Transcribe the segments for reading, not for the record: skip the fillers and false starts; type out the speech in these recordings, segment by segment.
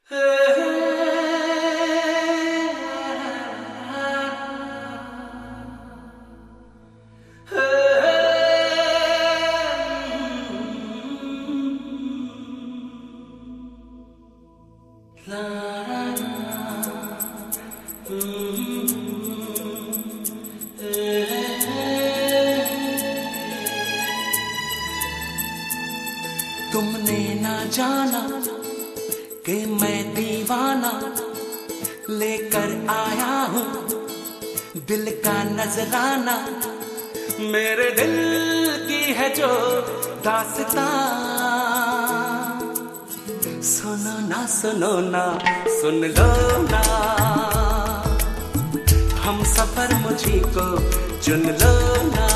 तुमने ना जाना कि मैं दीवाना लेकर आया हूँ दिल का नजराना। मेरे दिल की है जो दास्तां, सुनो ना सुन लो ना, हम सफर मुझी को चुन लो ना।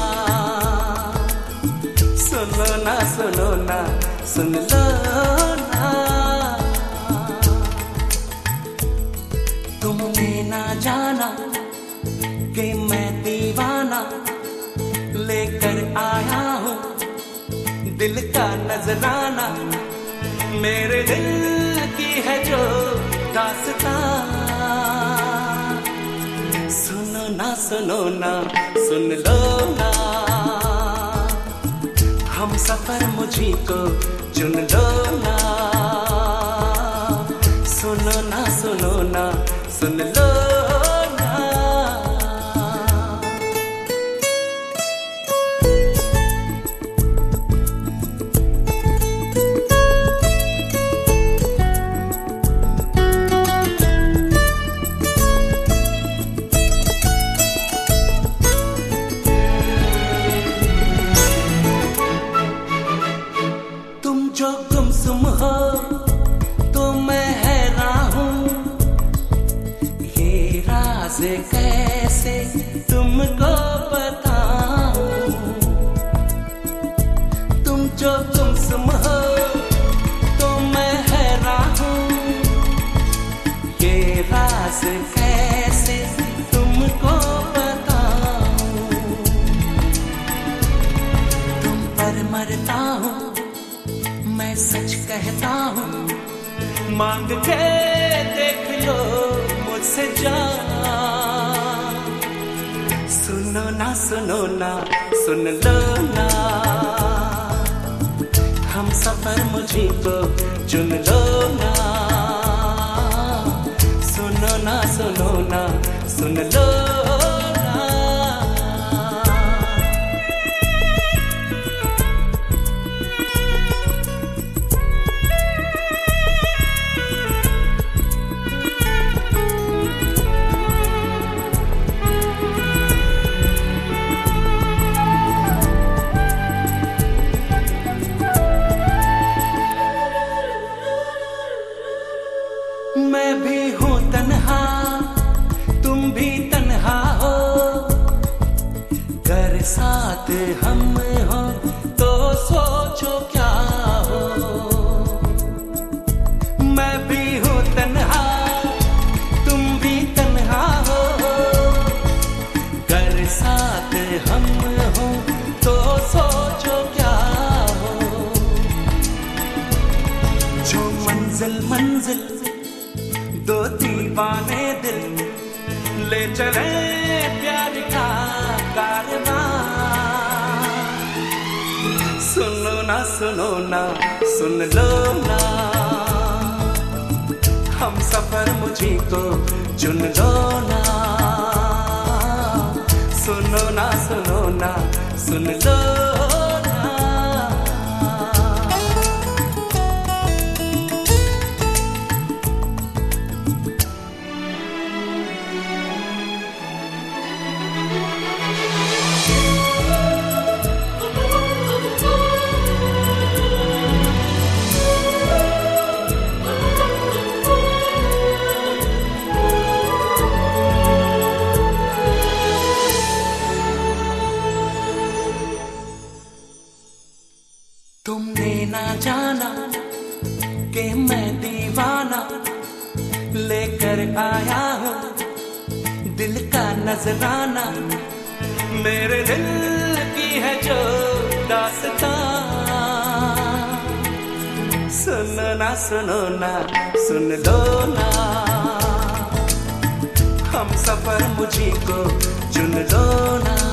सुनो ना सुन लो ना, तुमने ना जाना कि मैं दीवाना लेकर आया हूँ दिल का नजराना। मेरे दिल की है जो दास्तां, सुनो ना सुन लो ना, हम सफर मुझी को चुन लो ना। सुनो ना सुन लो ना। तुम जो गुमसुम हो तो मैं हैरान हूँ, ये राज कैसे तुमको बताऊं। तुम जो गुमसुम हो तो मैं हैरान हूँ, ये राज कैसे तुमको बताऊं। तुम पर मरता हूँ मैं सच कहता हूँ, मांग के देख लो मुझसे जान। सुनो ना सुन लो ना, हम सफर मुझी को चुन लो ना। सुनो ना सुन लो। मैं भी हूँ तन्हा तुम भी तन्हा हो, घर साथ हम हो तो सोचो क्या हो। मैं भी हूँ तन्हा तुम भी तन्हा हो, घर साथ हम हो तो सोचो क्या हो। जो मंजिल दो दीवाने दिल ले चले प्यार का कारवां। सुनो ना सुन लो ना, हम सफर मुझी को चुन लो ना। सुनो ना सुन लो। तुमने ना जाना कि मैं दीवाना लेकर आया हूँ दिल का नजराना। मेरे दिल की है जो दास्तां, सुनो ना सुन लो ना, हम सफर मुझी को चुन लो ना।